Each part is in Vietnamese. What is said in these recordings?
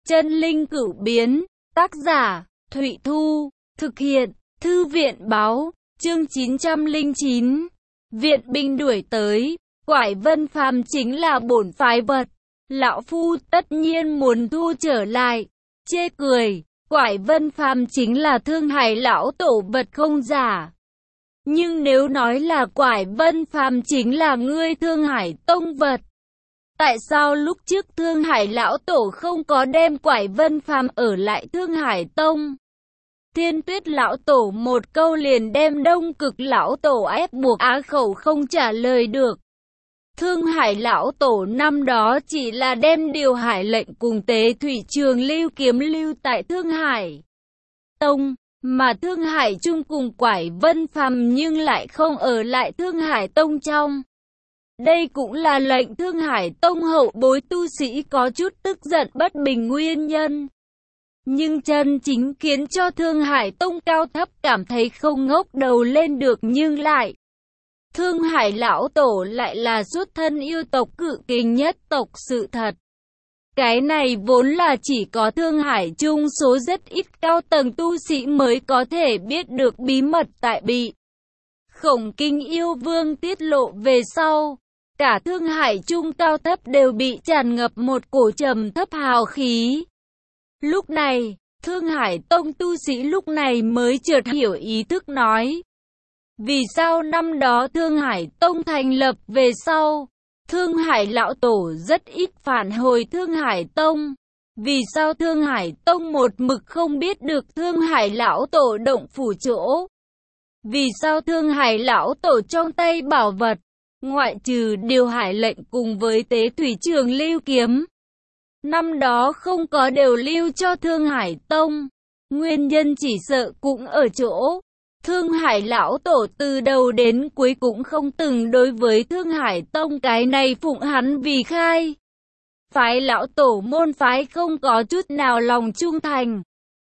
Chân linh cửu biến, tác giả, Thụy Thu, thực hiện, Thư viện báo, chương 909. Viện binh đuổi tới, Quải Vân Phàm chính là bổn phái vật. Lão Phu tất nhiên muốn thu trở lại. Chê cười, Quải Vân Phàm chính là Thương Hải lão tổ vật không giả. Nhưng nếu nói là Quải Vân Phàm chính là ngươi Thương Hải tông vật, tại sao lúc trước Thương Hải lão tổ không có đem Quải Vân Phàm ở lại Thương Hải tông? Thiên Tuyết lão tổ một câu liền đem Đông Cực lão tổ ép buộc á khẩu không trả lời được. Thương Hải lão tổ năm đó chỉ là đem điều hải lệnh cùng Tế Thủy Trường Lưu kiếm lưu tại Thương Hải tông, mà Thương Hải chung cùng Quải Vân Phàm nhưng lại không ở lại Thương Hải tông trong. Đây cũng là lệnh Thương Hải tông hậu bối tu sĩ có chút tức giận bất bình nguyên nhân. Nhưng chân chính khiến cho Thương Hải tông cao thấp cảm thấy không ngóc đầu lên được, nhưng lại Thương Hải lão tổ lại là xuất thân yêu tộc cự kình nhất tộc sự thật. Cái này vốn là chỉ có Thương Hải chung số rất ít cao tầng tu sĩ mới có thể biết được bí mật, tại bị Khổng Kinh yêu vương tiết lộ về sau, cả Thương Hải chung cao thấp đều bị tràn ngập một cổ trầm thấp hào khí. Lúc này, Thương Hải tông tu sĩ lúc này mới chợt hiểu ý thức nói. Vì sao năm đó Thương Hải tông thành lập về sau, Thương Hải lão tổ rất ít phản hồi Thương Hải tông? Vì sao Thương Hải tông một mực không biết được Thương Hải lão tổ động phủ chỗ? Vì sao Thương Hải lão tổ trong tay bảo vật, ngoại trừ điều hải lệnh cùng với Tế Thủy Trường Lưu kiếm, năm đó không có đều lưu cho Thương Hải tông? Nguyên nhân chỉ sợ cũng ở chỗ Thương Hải lão tổ từ đầu đến cuối cũng không từng đối với Thương Hải tông cái này phụng hắn vì khai phái lão tổ môn phái không có chút nào lòng trung thành.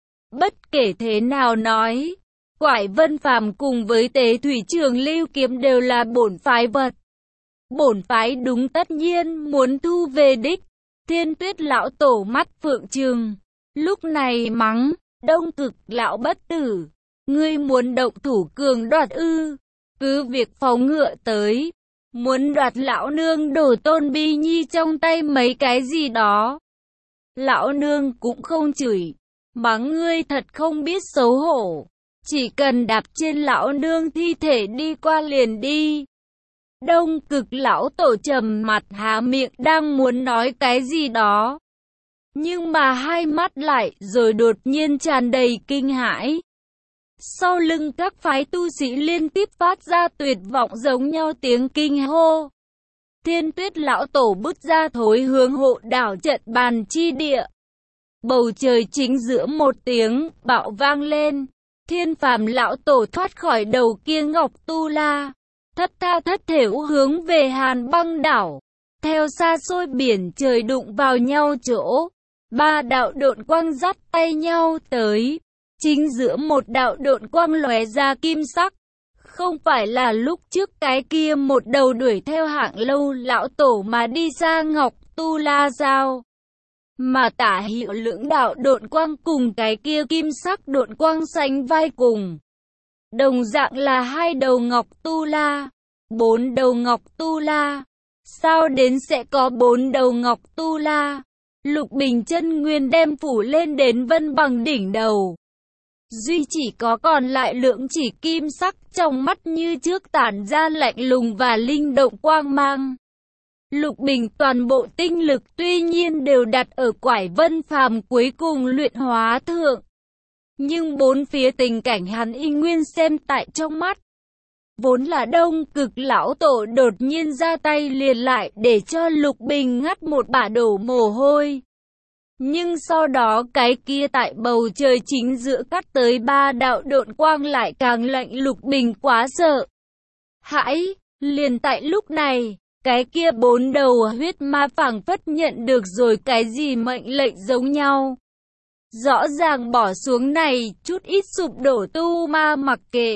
Bất kể thế nào nói, Quải Vân Phàm cùng với Tế Thủy Trường Lưu kiếm đều là bổn phái vật. Bổn phái đúng tất nhiên muốn thu về đích. Thiên Tuyết lão tổ mắt phượng trừng, lúc này mắng, Đông Cực lão bất tử, ngươi muốn động thủ cường đoạt ư? Cứ việc phóng ngựa tới, muốn đoạt lão nương đổ tôn bi nhi trong tay mấy cái gì đó. Lão nương cũng không chửi, mắng ngươi thật không biết xấu hổ, chỉ cần đạp trên lão nương thi thể đi qua liền đi. Đông Cực lão tổ trầm mặt há miệng đang muốn nói cái gì đó, nhưng mà hai mắt lại rồi đột nhiên tràn đầy kinh hãi. Sau lưng các phái tu sĩ liên tiếp phát ra tuyệt vọng giống nhau tiếng kinh hô. Thiên Tuyết lão tổ bước ra thối hướng hộ đảo trận bàn chi địa. Bầu trời chính giữa một tiếng bạo vang lên, Thiên Phàm lão tổ thoát khỏi đầu kia ngọc tu la, thất tha thất thểu hướng về Hàn Băng đảo. Theo xa xôi biển trời đụng vào nhau chỗ, ba đạo độn quang dắt tay nhau tới. Chính giữa một đạo độn quang lóe ra kim sắc, không phải là lúc trước cái kia một đầu đuổi theo Hạng Lâu lão tổ mà đi ra ngọc tu la giao, mà tả hiệu lưỡng đạo độn quang cùng cái kia kim sắc độn quang sánh vai cùng. Đồng dạng là hai đầu ngọc tu la, bốn đầu ngọc tu la. Sao đến sẽ có bốn đầu ngọc tu la? Lục Bình chân nguyên đem phủ lên đến Vân Bằng đỉnh đầu. Duy chỉ có còn lại lưỡng chỉ kim sắc trong mắt như trước tản ra lạnh lùng và linh động quang mang. Lục Bình toàn bộ tinh lực tuy nhiên đều đặt ở Quải Vân Phàm cuối cùng luyện hóa thượng, nhưng bốn phía tình cảnh hắn y nguyên xem tại trong mắt. Vốn là Đông Cực lão tổ đột nhiên ra tay liền lại để cho Lục Bình ngắt một bả đổ mồ hôi. Nhưng sau đó cái kia tại bầu trời chính giữa cắt tới ba đạo độn quang lại càng lệnh Lục Bình quá sợ hãi. Liền tại lúc này, cái kia bốn đầu huyết ma phảng phất nhận được rồi cái gì mệnh lệnh giống nhau. Rõ ràng bỏ xuống này, chút ít sụp đổ tu ma mặc kệ.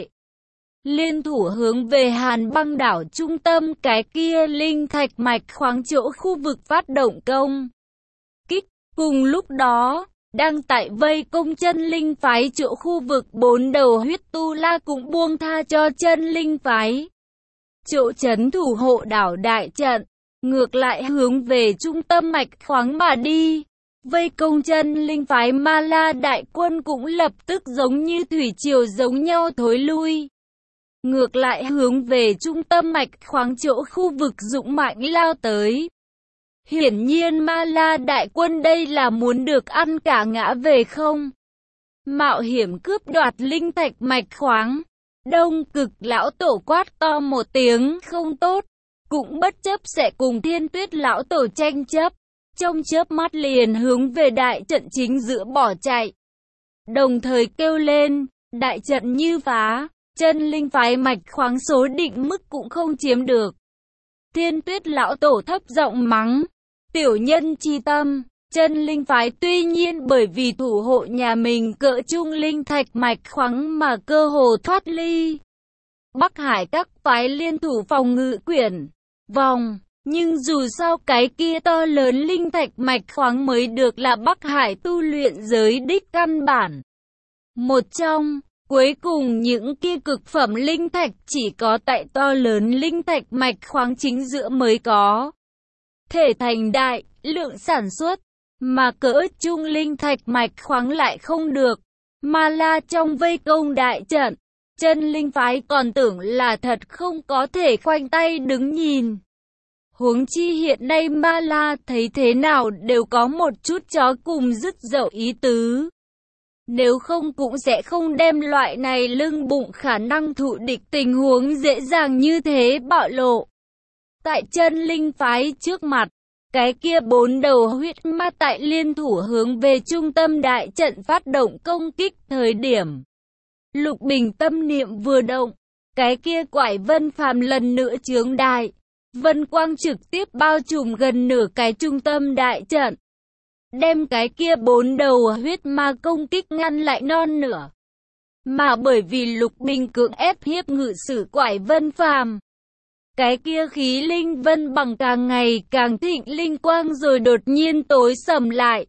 Liên thủ hướng về Hàn Băng đảo trung tâm cái kia linh thạch mạch khoáng chỗ khu vực phát động công kích. Cùng lúc đó, đang tại vây công chân linh phái chỗ khu vực 4 đầu huyết tu la cũng buông tha cho chân linh phái. Chỗ trấn thủ hộ đảo đại trận, ngược lại hướng về trung tâm mạch khoáng mà đi. Vây công chân linh phái Ma La đại quân cũng lập tức giống như thủy triều giống nhau thối lui. Ngược lại hướng về trung tâm mạch khoáng chỗ khu vực dũng mãnh lao tới. Hiển nhiên Ma La đại quân đây là muốn được ăn cả ngã về không? Mạo hiểm cướp đoạt linh thạch mạch khoáng. Đông Cực lão tổ quát to một tiếng không tốt, cũng bất chấp sẽ cùng Thiên Tuyết lão tổ tranh chấp. Trong chớp mắt liền hướng về đại trận chính giữa bỏ chạy. Đồng thời kêu lên, đại trận như phá, chân linh phái mạch khoáng số định mức cũng không chiếm được. Thiên Tuyết lão tổ thấp giọng mắng, tiểu nhân chi tâm, chân linh phái tuy nhiên bởi vì thủ hộ nhà mình cỡ trung linh thạch mạch khoáng mà cơ hồ thoát ly. Bắc Hải các phái liên thủ phòng ngự quyển, vòng. Nhưng dù sao cái kia to lớn linh thạch mạch khoáng mới được là Bắc Hải tu luyện giới đích căn bản. Một trong, cuối cùng những kia cực phẩm linh thạch chỉ có tại to lớn linh thạch mạch khoáng chính giữa mới có. Thể thành đại, lượng sản xuất, mà cỡ trung linh thạch mạch khoáng lại không được. Ma La trong vây công đại trận, chân linh phái còn tưởng là thật không có thể khoanh tay đứng nhìn. Huống chi hiện nay Ma La thấy thế nào đều có một chút chó cùng dứt dậu ý tứ. Nếu không cũng sẽ không đem loại này lưng bụng khả năng thụ địch tình huống dễ dàng như thế bạo lộ. Tại chân linh phái trước mặt, cái kia 4 đầu huyết ma tại liên thủ hướng về trung tâm đại trận phát động công kích thời điểm. Lục Bình tâm niệm vừa động, cái kia quải vân phàm lần nữa chướng đại. Vân quang trực tiếp bao trùm gần nửa cái trung tâm đại trận. Đem cái kia 4 đầu huyết ma công kích ngăn lại non nửa. Mà bởi vì Lục Bình cưỡng ép hiếp ngự sử quải vân phàm. Cái kia khí linh vân bằng càng ngày càng thịnh linh quang rồi đột nhiên tối sầm lại.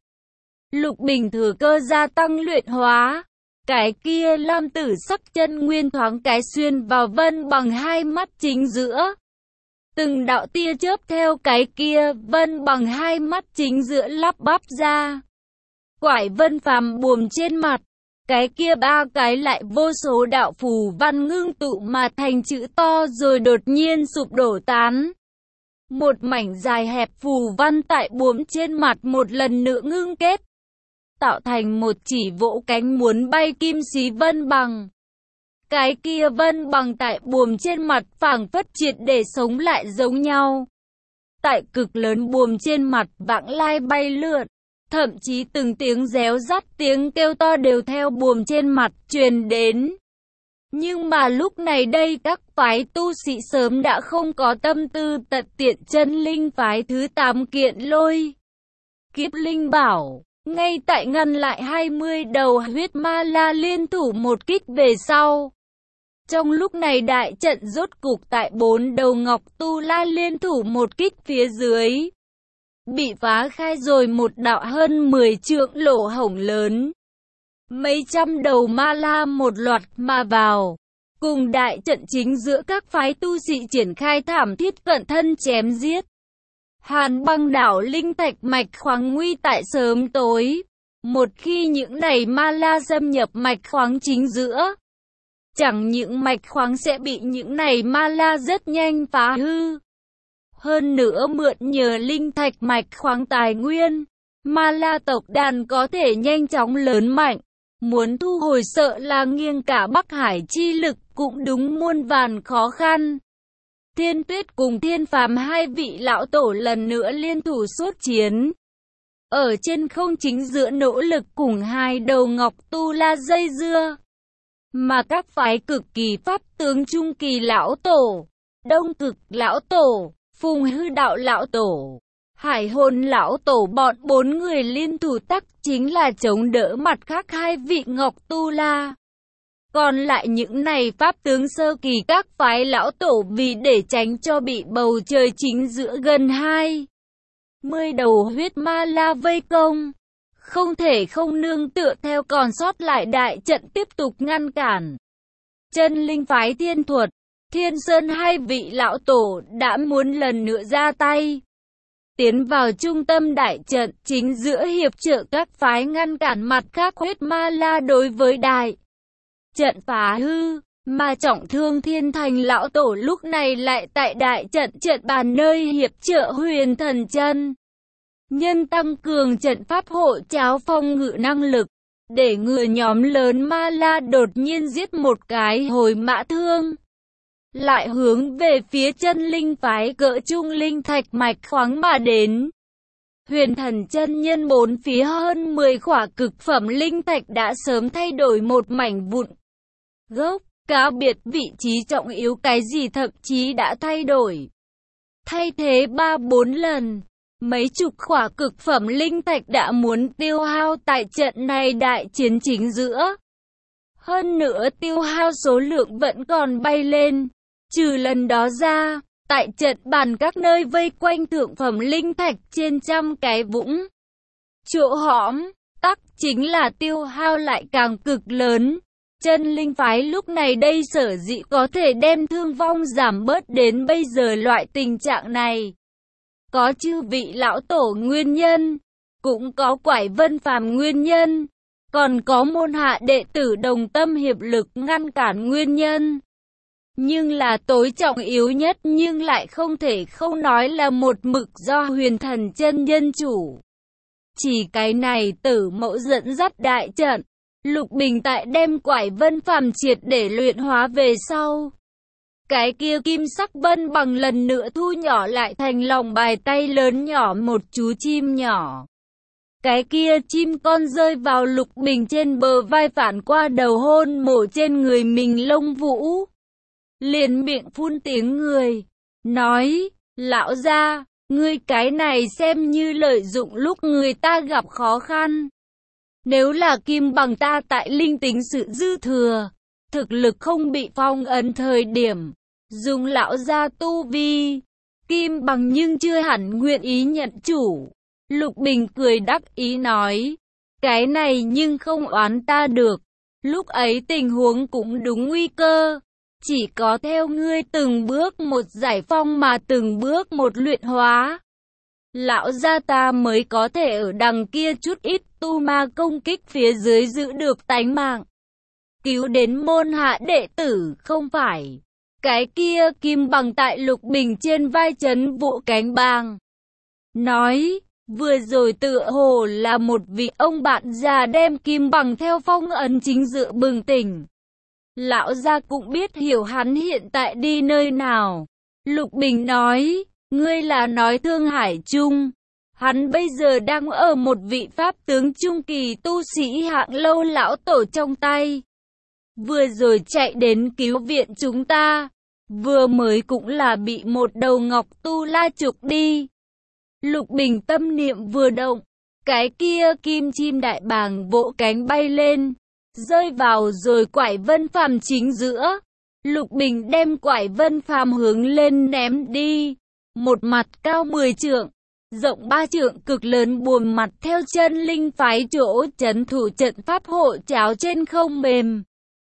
Lục Bình thừa cơ gia tăng luyện hóa. Cái kia lam tử sắc chân nguyên thoáng cái xuyên vào vân bằng hai mắt chính giữa. Từng đạo tia chớp theo cái kia vân bằng hai mắt chính giữa lắp bắp ra. Quải vân phàm buồm trên mặt. Cái kia 3 cái lại vô số đạo phù văn ngưng tụ mà thành chữ to rồi đột nhiên sụp đổ tán. Một mảnh dài hẹp phù văn tại buồm trên mặt một lần nữa ngưng kết. Tạo thành một chỉ vỗ cánh muốn bay kim xí vân bằng. Cái kia vân bằng tại buồm trên mặt phảng phất triệt để sống lại giống nhau. Tại cực lớn buồm trên mặt vãng lai bay lượn. Thậm chí từng tiếng réo rắt tiếng kêu to đều theo buồm trên mặt truyền đến. Nhưng mà lúc này đây các phái tu sĩ sớm đã không có tâm tư tận tiện chân linh phái thứ 8 kiện lôi kiếp linh bảo. Ngay tại ngăn lại 20 đầu huyết ma la liên thủ một kích về sau. Trong lúc này đại trận rốt cục tại 4 đầu ngọc tu la liên thủ một kích phía dưới. Bị phá khai rồi một đạo hơn 10 trượng lỗ hổng lớn. Mấy trăm đầu ma la một loạt mà vào. Cùng đại trận chính giữa các phái tu sĩ triển khai thảm thiết cận thân chém giết. Hàn Băng đảo linh thạch mạch khoáng nguy tại sớm tối. Một khi những này ma la xâm nhập mạch khoáng chính giữa. Chẳng những mạch khoáng sẽ bị những này ma la rất nhanh phá hư. Hơn nữa mượn nhờ linh thạch mạch khoáng tài nguyên, ma la tộc đàn có thể nhanh chóng lớn mạnh. Muốn thu hồi sợ là nghiêng cả Bắc Hải chi lực cũng đúng muôn vàn khó khăn. Thiên Tuyết cùng Thiên Phàm hai vị lão tổ lần nữa liên thủ xuất chiến. Ở trên không chính giữa nỗ lực cùng 2 đầu ngọc tu la dây dưa. Mà các phái cực kỳ pháp tướng trung kỳ lão tổ, đông cực lão tổ, phùng hư đạo lão tổ, hải hồn lão tổ bọn 4 người liên thủ tắc chính là chống đỡ mặt khác 2 vị ngọc tu la. Còn lại những này pháp tướng sơ kỳ các phái lão tổ vì để tránh cho bị bầu trời chính giữa gần 20 đầu huyết ma la vây công, không thể không nương tựa theo còn sót lại đại trận tiếp tục ngăn cản. Chân linh phái Thiên Thuật, Thiên Sơn hai vị lão tổ đã muốn lần nữa ra tay, tiến vào trung tâm đại trận chính giữa hiệp trợ các phái ngăn cản mặt khác huyết ma la đối với đại trận phá hư, mà trọng thương Thiên Thành lão tổ lúc này lại tại đại trận trận bàn nơi hiệp trợ Huyền Thần Chân nhân tăng cường trận pháp hộ cháo phòng ngự năng lực, để ngừa nhóm lớn ma la đột nhiên giết một cái hồi mã thương. Lại hướng về phía chân linh phái cỡ trung linh thạch mạch khoáng mà đến. Huyền Thần Chân nhân bốn phía hơn 10 khỏa cực phẩm linh thạch đã sớm thay đổi một mảnh vụn gốc, cáo biệt vị trí trọng yếu cái gì thậm chí đã thay đổi. Thay thế 3-4 lần, mấy chục khỏa cực phẩm linh thạch đã muốn tiêu hao tại trận này đại chiến chính giữa. Hơn nữa tiêu hao số lượng vẫn còn bay lên. Trừ lần đó ra, tại trận bàn các nơi vây quanh thượng phẩm linh thạch trên trăm cái vũng chỗ hõm, tắc chính là tiêu hao lại càng cực lớn. Chân linh phái lúc này đây sở dĩ có thể đem thương vong giảm bớt đến bây giờ loại tình trạng này. Có chư vị lão tổ nguyên nhân, cũng có Quải Vân Phàm nguyên nhân, còn có môn hạ đệ tử đồng tâm hiệp lực ngăn cản nguyên nhân. Nhưng là tối trọng yếu nhất nhưng lại không thể không nói là một mực do Huyền Thần Chân nhân chủ. Chỉ cái này Tử Mẫu dẫn dắt đại trận, Lục Bình tại đem Quải Vân Phàm triệt để luyện hóa về sau. Cái kia kim sắc vân bằng lần nữa thu nhỏ lại thành lòng bài tay lớn nhỏ một chú chim nhỏ. Cái kia chim con rơi vào Lục Bình trên bờ vai phản qua đầu hôn mổ trên người mình lông vũ. Liền miệng phun tiếng người, nói, lão gia, ngươi cái này xem như lợi dụng lúc người ta gặp khó khăn. Nếu là kim bằng ta tại linh tính sự dư thừa, thực lực không bị phong ấn thời điểm, dùng lão gia tu vi, kim bằng nhưng chưa hẳn nguyện ý nhận chủ. Lục Bình cười đắc ý nói, cái này nhưng không oán ta được, lúc ấy tình huống cũng đúng nguy cơ. Chỉ có theo ngươi từng bước một giải phong mà từng bước một luyện hóa, lão gia ta mới có thể ở đằng kia chút ít tu ma công kích phía dưới giữ được tánh mạng. Cứu đến môn hạ đệ tử không phải. Cái kia kim bằng tại Lục Bình trên vai trấn vụ cánh bang. Nói, vừa rồi tựa hồ là một vị ông bạn già đem kim bằng theo phong ấn chính dự bừng tỉnh. Lão gia cũng biết hiểu hắn hiện tại đi nơi nào. Lục Bình nói, ngươi là nói Thương Hải Trung. Hắn bây giờ đang ở một vị pháp tướng trung kỳ tu sĩ hạng lâu lão tổ trong tay. Vừa rồi chạy đến cứu viện chúng ta. Vừa mới cũng là bị một đầu ngọc tu la trục đi. Lục Bình tâm niệm vừa động. Cái kia kim chim đại bàng vỗ cánh bay lên. Rơi vào rồi Quải Vân Phàm chính giữa. Lục Bình đem Quải Vân Phàm hướng lên ném đi. Một mặt cao 10 trượng, rộng 3 trượng cực lớn buồm mặt theo chân linh phái chỗ trấn thủ trận pháp hộ cháo trên không mềm.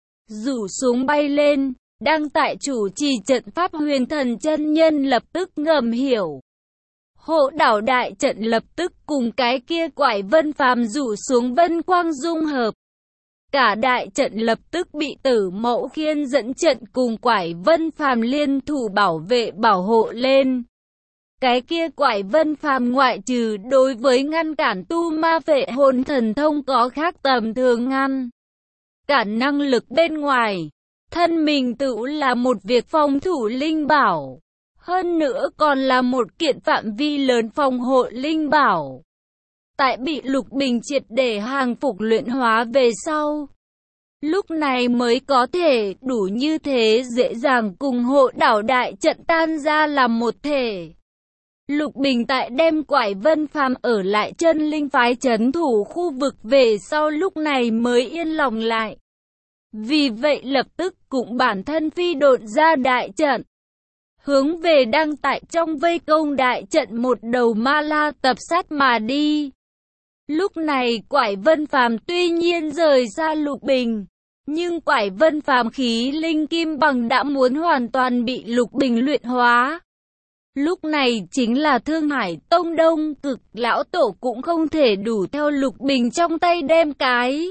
Rủ xuống bay lên, đang tại chủ trì trận pháp Huyền Thần Chân nhân lập tức ngầm hiểu. Hộ đảo đại trận lập tức cùng cái kia Quải Vân Phàm rủ xuống vân quang dung hợp. Cả đại trận lập tức bị Tử Mẫu khiên dẫn trận cùng Quải Vân Phàm liên thủ bảo vệ bảo hộ lên. Cái kia Quải Vân Phàm ngoại trừ đối với ngăn cản tu ma vệ hồn thần thông có khác tầm thường ngăn cản năng lực bên ngoài, thân mình tự là một việc phòng thủ linh bảo, hơn nữa còn là một kiện phạm vi lớn phòng hộ linh bảo. Tại bị Lục Bình triệt để hàng phục luyện hóa về sau, lúc này mới có thể đủ như thế dễ dàng cùng hộ đảo đại trận tan ra làm một thể. Lục Bình tại đem Quải Vân Phàm ở lại chân linh phái trấn thủ khu vực về sau lúc này mới yên lòng lại. Vì vậy lập tức cũng bản thân phi độn ra đại trận, hướng về đang tại trong vây công đại trận một đầu ma la tập sát mà đi. Lúc này Quải Vân Phàm tuy nhiên rời xa Lục Bình, nhưng Quải Vân Phàm khí linh kim bằng đã muốn hoàn toàn bị Lục Bình luyện hóa. Lúc này chính là Thương Hải Tông Đông Cực lão tổ cũng không thể đủ theo Lục Bình trong tay đem cái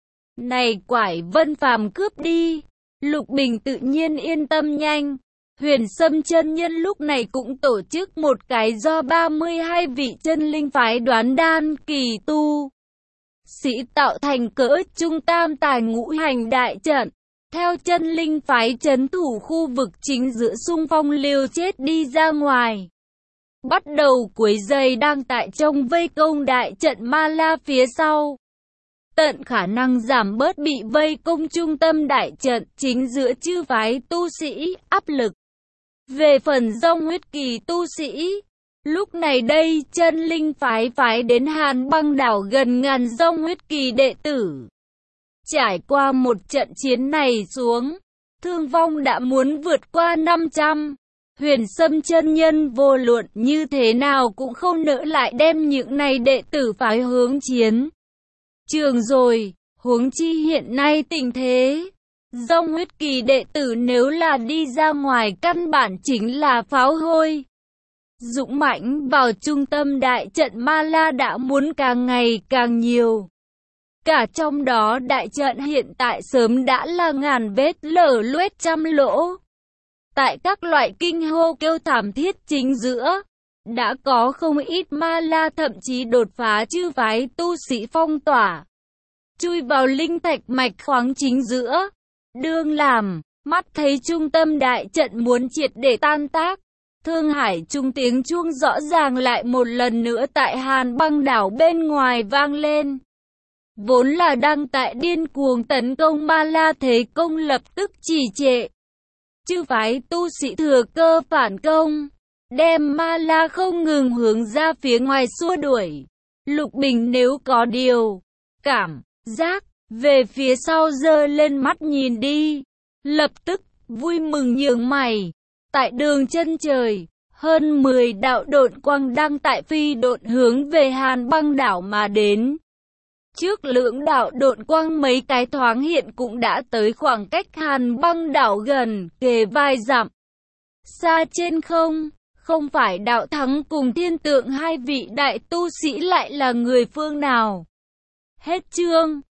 này Quải Vân Phàm cướp đi. Lục Bình tự nhiên yên tâm nhanh. Huyền Sâm chân nhân lúc này cũng tổ chức một cái do 32 vị chân linh phái đoán đan kỳ tu sĩ tạo thành cỡ trung tam tài ngũ hành đại trận. Theo chân linh phái trấn thủ khu vực chính giữa xung phong liều chết đi ra ngoài. Bắt đầu quấy rầy đang tại trong vây công đại trận Ma La phía sau. Tận khả năng giảm bớt bị vây công trung tâm đại trận chính giữa chư phái tu sĩ áp lực. Về phần Dông huyết kỳ tu sĩ, lúc này đây chân linh phái đến Hàn Băng đảo gần ngàn Dông huyết kỳ đệ tử. Trải qua một trận chiến này xuống, thương vong đã muốn vượt qua 500. Huyền Sâm chân nhân vô luận như thế nào cũng không nỡ lại đem những này đệ tử phái hướng chiến trường rồi, huống chi hiện nay tình thế. Dông huyết kỳ đệ tử nếu là đi ra ngoài căn bản chính là pháo hôi. Dũng mãnh vào trung tâm đại trận Ma La đã muốn càng ngày càng nhiều. Cả trong đó đại trận hiện tại sớm đã là ngàn vết lở loét trăm lỗ. Tại các loại kinh hô kêu thảm thiết chính giữa, đã có không ít Ma La thậm chí đột phá chư phái tu sĩ phong tỏa, chui vào linh thạch mạch khoáng chính giữa. Đương làm, mắt thấy trung tâm đại trận muốn triệt để tan tác, Thương Hải trung tiếng chuông rõ ràng lại một lần nữa tại Hàn Băng đảo bên ngoài vang lên. Vốn là đang tại điên cuồng tấn công Ma La thế công lập tức trì trệ. Chư phái tu sĩ thừa cơ phản công, đem Ma La không ngừng hướng ra phía ngoài xua đuổi. Lục Bình nếu có điều cảm giác về phía sau giơ lên mắt nhìn đi, lập tức vui mừng nhướng mày. Tại đường chân trời, hơn 10 đạo độn quang đang tại phi độn hướng về Hàn Băng đảo mà đến. Trước lưỡng đạo độn quang mấy cái thoáng hiện cũng đã tới khoảng cách Hàn Băng đảo gần kề vài dặm. Xa trên không phải Đạo Thắng cùng Thiên Tượng hai vị đại tu sĩ lại là người phương nào? Hết chương.